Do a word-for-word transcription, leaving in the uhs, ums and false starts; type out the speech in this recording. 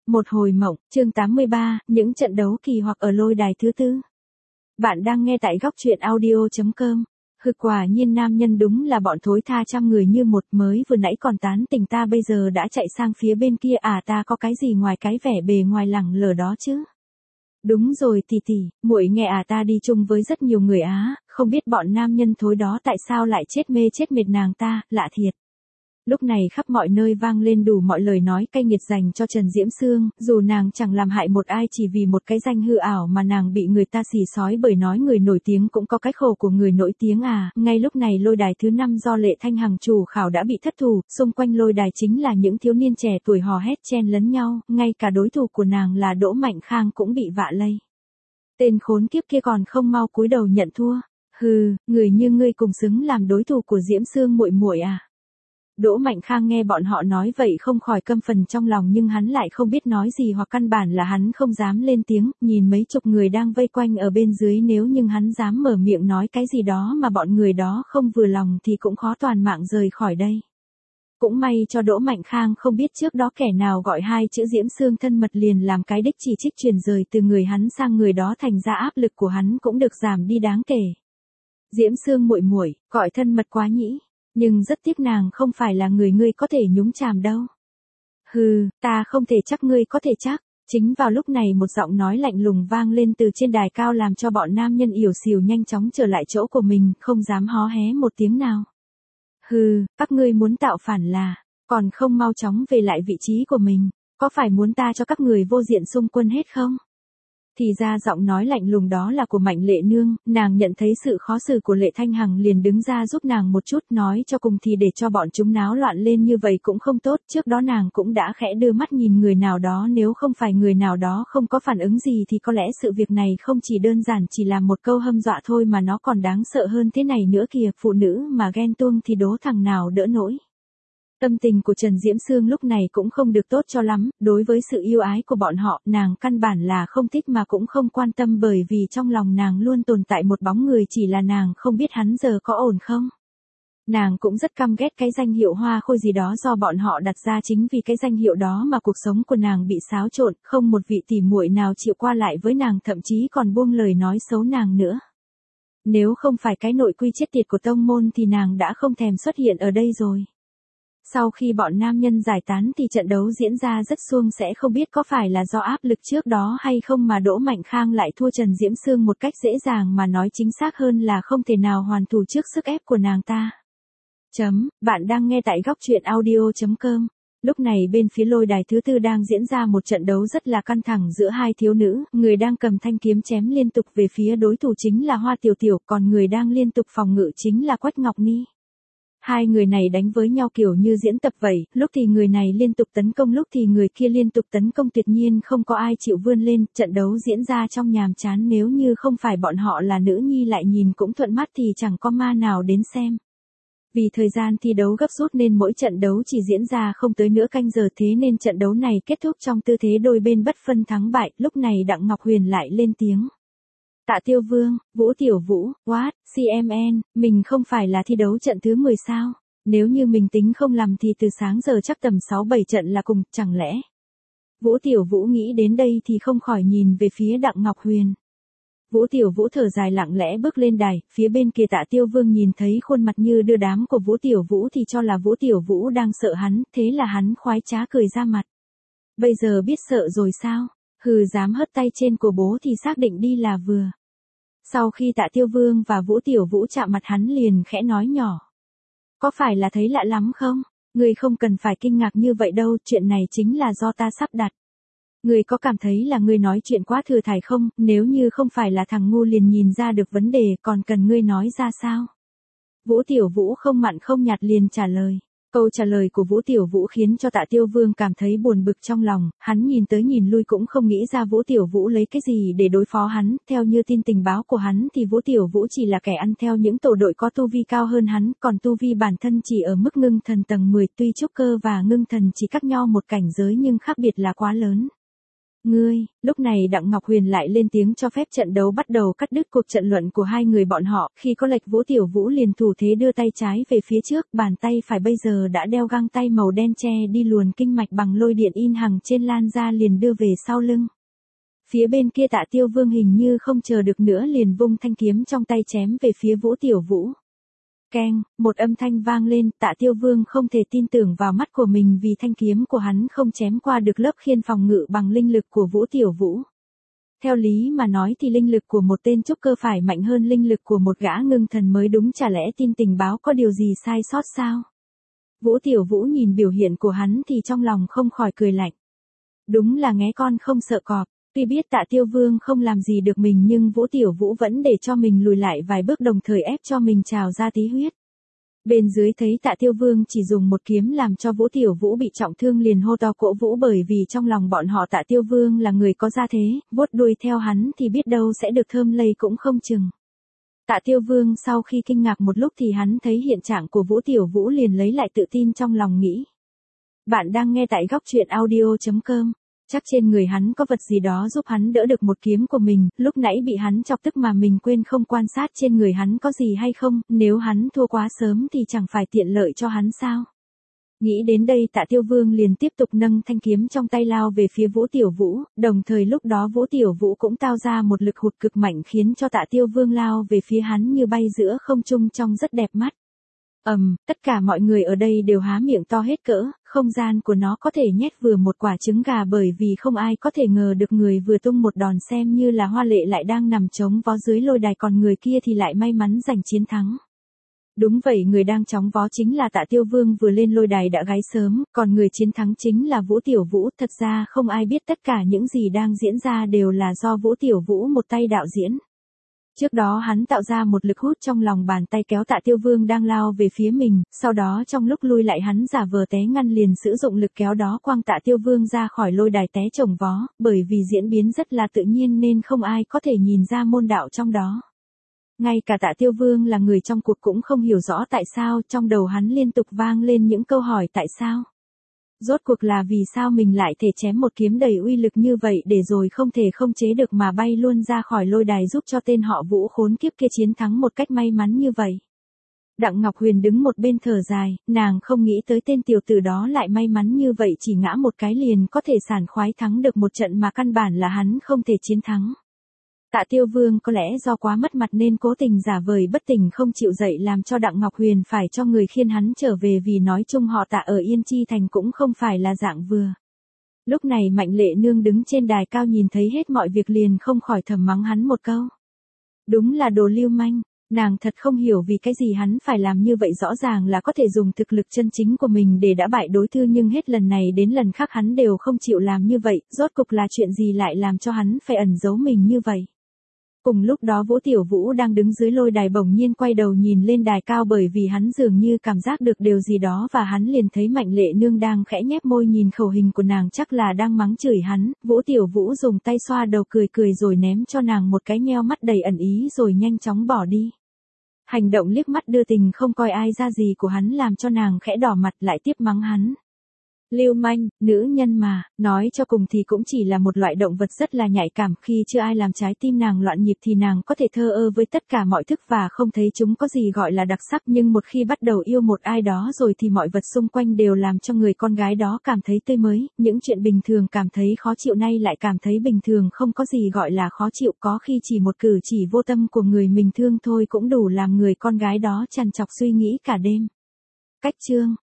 Một hồi mộng, chương tám mươi ba, những trận đấu kỳ hoặc ở lôi đài thứ tư. Bạn đang nghe tại góc truyện audio.com. Hực quả nhiên nam nhân đúng là bọn thối tha trăm người như một, mới vừa nãy còn tán tỉnh ta bây giờ đã chạy sang phía bên kia à, ta có cái gì ngoài cái vẻ bề ngoài lẳng lờ đó chứ. Đúng rồi tỷ tỷ, muội nghe à, ta đi chung với rất nhiều người á, không biết bọn nam nhân thối đó tại sao lại chết mê chết mệt nàng ta, lạ thiệt. Lúc này khắp mọi nơi vang lên đủ mọi lời nói cay nghiệt dành cho Trần Diễm Sương, dù nàng chẳng làm hại một ai, chỉ vì một cái danh hư ảo mà nàng bị người ta xì xói, bởi nói người nổi tiếng cũng có cái khổ của người nổi tiếng à. Ngay lúc này lôi đài thứ năm do Lệ Thanh Hằng chủ khảo đã bị thất thủ, xung quanh lôi đài chính là những thiếu niên trẻ tuổi hò hét chen lấn nhau, ngay cả đối thủ của nàng là Đỗ Mạnh Khang cũng bị vạ lây. Tên khốn kiếp kia còn không mau cúi đầu nhận thua. Hừ, người như ngươi cùng xứng làm đối thủ của Diễm Sương muội muội à. Đỗ Mạnh Khang nghe bọn họ nói vậy không khỏi căm phẫn trong lòng, nhưng hắn lại không biết nói gì, hoặc căn bản là hắn không dám lên tiếng. Nhìn mấy chục người đang vây quanh ở bên dưới, nếu nhưng hắn dám mở miệng nói cái gì đó mà bọn người đó không vừa lòng thì cũng khó toàn mạng rời khỏi đây. Cũng may cho Đỗ Mạnh Khang không biết trước đó kẻ nào gọi hai chữ Diễm Sương thân mật liền làm cái đích chỉ trích truyền rời từ người hắn sang người đó, thành ra áp lực của hắn cũng được giảm đi đáng kể. Diễm Sương muội muội, gọi thân mật quá nhỉ? Nhưng rất tiếc nàng không phải là người ngươi có thể nhúng chàm đâu. Hừ, ta không thể chắc ngươi có thể chắc. Chính vào lúc này một giọng nói lạnh lùng vang lên từ trên đài cao, làm cho bọn nam nhân ỉu xìu nhanh chóng trở lại chỗ của mình, không dám hó hé một tiếng nào. Hừ, các ngươi muốn tạo phản là, còn không mau chóng về lại vị trí của mình, có phải muốn ta cho các người vô diện xung quân hết không? Thì ra giọng nói lạnh lùng đó là của Mạnh Lệ Nương. Nàng nhận thấy sự khó xử của Lệ Thanh Hằng liền đứng ra giúp nàng một chút, nói cho cùng thì để cho bọn chúng náo loạn lên như vậy cũng không tốt. Trước đó nàng cũng đã khẽ đưa mắt nhìn người nào đó, nếu không phải người nào đó không có phản ứng gì thì có lẽ sự việc này không chỉ đơn giản chỉ là một câu hâm dọa thôi mà nó còn đáng sợ hơn thế này nữa kìa. Phụ nữ mà ghen tuông thì đố thằng nào đỡ nổi. Tâm tình của Trần Diễm Sương lúc này cũng không được tốt cho lắm, đối với sự yêu ái của bọn họ, nàng căn bản là không thích mà cũng không quan tâm, bởi vì trong lòng nàng luôn tồn tại một bóng người, chỉ là nàng không biết hắn giờ có ổn không. Nàng cũng rất căm ghét cái danh hiệu hoa khôi gì đó do bọn họ đặt ra, chính vì cái danh hiệu đó mà cuộc sống của nàng bị xáo trộn, không một vị tỉ muội nào chịu qua lại với nàng, thậm chí còn buông lời nói xấu nàng nữa. Nếu không phải cái nội quy chết tiệt của tông môn thì nàng đã không thèm xuất hiện ở đây rồi. Sau khi bọn nam nhân giải tán thì trận đấu diễn ra rất suôn sẻ, không biết có phải là do áp lực trước đó hay không mà Đỗ Mạnh Khang lại thua Trần Diễm Sương một cách dễ dàng, mà nói chính xác hơn là không thể nào hoàn thủ trước sức ép của nàng ta. Chấm, bạn đang nghe tại góc truyện audio.com. Lúc này bên phía lôi đài thứ tư đang diễn ra một trận đấu rất là căng thẳng giữa hai thiếu nữ, người đang cầm thanh kiếm chém liên tục về phía đối thủ chính là Hoa Tiểu Tiểu, còn người đang liên tục phòng ngự chính là Quách Ngọc Ni. Hai người này đánh với nhau kiểu như diễn tập vậy, lúc thì người này liên tục tấn công, lúc thì người kia liên tục tấn công, tuyệt nhiên không có ai chịu vươn lên. Trận đấu diễn ra trong nhàm chán, nếu như không phải bọn họ là nữ nhi lại nhìn cũng thuận mắt thì chẳng có ma nào đến xem. Vì thời gian thi đấu gấp rút nên mỗi trận đấu chỉ diễn ra không tới nửa canh giờ, thế nên trận đấu này kết thúc trong tư thế đôi bên bất phân thắng bại. Lúc này Đặng Ngọc Huyền lại lên tiếng. Tạ Tiêu Vương, Vũ Tiểu Vũ, what, xê em en, mình không phải là thi đấu trận thứ mười sao? Nếu như mình tính không lầm thì từ sáng giờ chắc tầm sáu bảy trận là cùng, chẳng lẽ? Vũ Tiểu Vũ nghĩ đến đây thì không khỏi nhìn về phía Đặng Ngọc Huyền. Vũ Tiểu Vũ thở dài lặng lẽ bước lên đài, phía bên kia Tạ Tiêu Vương nhìn thấy khuôn mặt như đưa đám của Vũ Tiểu Vũ thì cho là Vũ Tiểu Vũ đang sợ hắn, thế là hắn khoái trá cười ra mặt. Bây giờ biết sợ rồi sao? Hừ, dám hất tay trên của bố thì xác định đi là vừa. Sau khi Tạ Tiêu Vương và Vũ Tiểu Vũ chạm mặt, hắn liền khẽ nói nhỏ. Có phải là thấy lạ lắm không? Ngươi không cần phải kinh ngạc như vậy đâu, chuyện này chính là do ta sắp đặt. Ngươi có cảm thấy là ngươi nói chuyện quá thừa thải không? Nếu như không phải là thằng ngu liền nhìn ra được vấn đề, còn cần ngươi nói ra sao? Vũ Tiểu Vũ không mặn không nhạt liền trả lời. Câu trả lời của Vũ Tiểu Vũ khiến cho Tạ Tiêu Vương cảm thấy buồn bực trong lòng, hắn nhìn tới nhìn lui cũng không nghĩ ra Vũ Tiểu Vũ lấy cái gì để đối phó hắn. Theo như tin tình báo của hắn thì Vũ Tiểu Vũ chỉ là kẻ ăn theo những tổ đội có tu vi cao hơn hắn, còn tu vi bản thân chỉ ở mức ngưng thần tầng mười, tuy trúc cơ và ngưng thần chỉ cách nhau một cảnh giới nhưng khác biệt là quá lớn. Ngươi, lúc này Đặng Ngọc Huyền lại lên tiếng cho phép trận đấu bắt đầu, cắt đứt cuộc trận luận của hai người bọn họ, khi có lệch Vũ Tiểu Vũ liền thủ thế đưa tay trái về phía trước, bàn tay phải bây giờ đã đeo găng tay màu đen che đi luồn kinh mạch bằng lôi điện in hằng trên lan ra liền đưa về sau lưng. Phía bên kia Tạ Tiêu Vương hình như không chờ được nữa liền vung thanh kiếm trong tay chém về phía Vũ Tiểu Vũ. Keng, một âm thanh vang lên, Tạ Tiêu Vương không thể tin tưởng vào mắt của mình vì thanh kiếm của hắn không chém qua được lớp khiên phòng ngự bằng linh lực của Vũ Tiểu Vũ. Theo lý mà nói thì linh lực của một tên trúc cơ phải mạnh hơn linh lực của một gã ngưng thần mới đúng, chả lẽ tin tình báo có điều gì sai sót sao? Vũ Tiểu Vũ nhìn biểu hiện của hắn thì trong lòng không khỏi cười lạnh. Đúng là nghé con không sợ cọp. Tuy biết Tạ Tiêu Vương không làm gì được mình nhưng Vũ Tiểu Vũ vẫn để cho mình lùi lại vài bước, đồng thời ép cho mình trào ra tí huyết. Bên dưới thấy Tạ Tiêu Vương chỉ dùng một kiếm làm cho Vũ Tiểu Vũ bị trọng thương liền hô to cổ vũ, bởi vì trong lòng bọn họ Tạ Tiêu Vương là người có gia thế, vuốt đuôi theo hắn thì biết đâu sẽ được thơm lây cũng không chừng. Tạ Tiêu Vương sau khi kinh ngạc một lúc thì hắn thấy hiện trạng của Vũ Tiểu Vũ liền lấy lại tự tin trong lòng nghĩ. Bạn đang nghe tại góc truyện audio chấm com. Chắc trên người hắn có vật gì đó giúp hắn đỡ được một kiếm của mình, lúc nãy bị hắn chọc tức mà mình quên không quan sát trên người hắn có gì hay không, nếu hắn thua quá sớm thì chẳng phải tiện lợi cho hắn sao. Nghĩ đến đây Tạ Tiêu Vương liền tiếp tục nâng thanh kiếm trong tay lao về phía Vũ Tiểu Vũ, đồng thời lúc đó Vũ Tiểu Vũ cũng tạo ra một lực hụt cực mạnh khiến cho Tạ Tiêu Vương lao về phía hắn như bay giữa không trung trông rất đẹp mắt. Ầm, um, tất cả mọi người ở đây đều há miệng to hết cỡ, không gian của nó có thể nhét vừa một quả trứng gà, bởi vì không ai có thể ngờ được người vừa tung một đòn xem như là hoa lệ lại đang nằm chống vó dưới lôi đài, còn người kia thì lại may mắn giành chiến thắng. Đúng vậy, người đang chóng vó chính là Tạ Tiêu Vương vừa lên lôi đài đã gáy sớm, còn người chiến thắng chính là Vũ Tiểu Vũ. Thật ra không ai biết tất cả những gì đang diễn ra đều là do Vũ Tiểu Vũ một tay đạo diễn. Trước đó hắn tạo ra một lực hút trong lòng bàn tay kéo Tạ Tiêu Vương đang lao về phía mình, sau đó trong lúc lui lại hắn giả vờ té ngăn liền sử dụng lực kéo đó quăng Tạ Tiêu Vương ra khỏi lôi đài té chồng vó, bởi vì diễn biến rất là tự nhiên nên không ai có thể nhìn ra môn đạo trong đó. Ngay cả Tạ Tiêu Vương là người trong cuộc cũng không hiểu rõ tại sao, trong đầu hắn liên tục vang lên những câu hỏi tại sao. Rốt cuộc là vì sao mình lại thể chém một kiếm đầy uy lực như vậy để rồi không thể không chế được mà bay luôn ra khỏi lôi đài, giúp cho tên họ Vũ khốn kiếp kia chiến thắng một cách may mắn như vậy. Đặng Ngọc Huyền đứng một bên thở dài, nàng không nghĩ tới tên tiểu tử đó lại may mắn như vậy, chỉ ngã một cái liền có thể sảng khoái thắng được một trận mà căn bản là hắn không thể chiến thắng. Tạ Tiêu Vương có lẽ do quá mất mặt nên cố tình giả vời bất tỉnh không chịu dậy, làm cho Đặng Ngọc Huyền phải cho người khiêng hắn trở về, vì nói chung họ Tạ ở Yên Chi Thành cũng không phải là dạng vừa. Lúc này Mạnh Lệ Nương đứng trên đài cao nhìn thấy hết mọi việc liền không khỏi thầm mắng hắn một câu. Đúng là đồ lưu manh. Nàng thật không hiểu vì cái gì hắn phải làm như vậy, rõ ràng là có thể dùng thực lực chân chính của mình để đả bại đối thư, nhưng hết lần này đến lần khác hắn đều không chịu làm như vậy, rốt cục là chuyện gì lại làm cho hắn phải ẩn giấu mình như vậy. Cùng lúc đó Vũ Tiểu Vũ đang đứng dưới lôi đài bỗng nhiên quay đầu nhìn lên đài cao, bởi vì hắn dường như cảm giác được điều gì đó và hắn liền thấy Mạnh Lệ Nương đang khẽ nhếch môi nhìn khẩu hình của nàng, chắc là đang mắng chửi hắn. Vũ Tiểu Vũ dùng tay xoa đầu cười cười rồi ném cho nàng một cái nheo mắt đầy ẩn ý rồi nhanh chóng bỏ đi. Hành động liếc mắt đưa tình không coi ai ra gì của hắn làm cho nàng khẽ đỏ mặt, lại tiếp mắng hắn. Lưu manh, nữ nhân mà, nói cho cùng thì cũng chỉ là một loại động vật rất là nhạy cảm, khi chưa ai làm trái tim nàng loạn nhịp thì nàng có thể thờ ơ với tất cả mọi thức và không thấy chúng có gì gọi là đặc sắc, nhưng một khi bắt đầu yêu một ai đó rồi thì mọi vật xung quanh đều làm cho người con gái đó cảm thấy tươi mới, những chuyện bình thường cảm thấy khó chịu nay lại cảm thấy bình thường, không có gì gọi là khó chịu, có khi chỉ một cử chỉ vô tâm của người mình thương thôi cũng đủ làm người con gái đó trằn trọc suy nghĩ cả đêm. Cách chương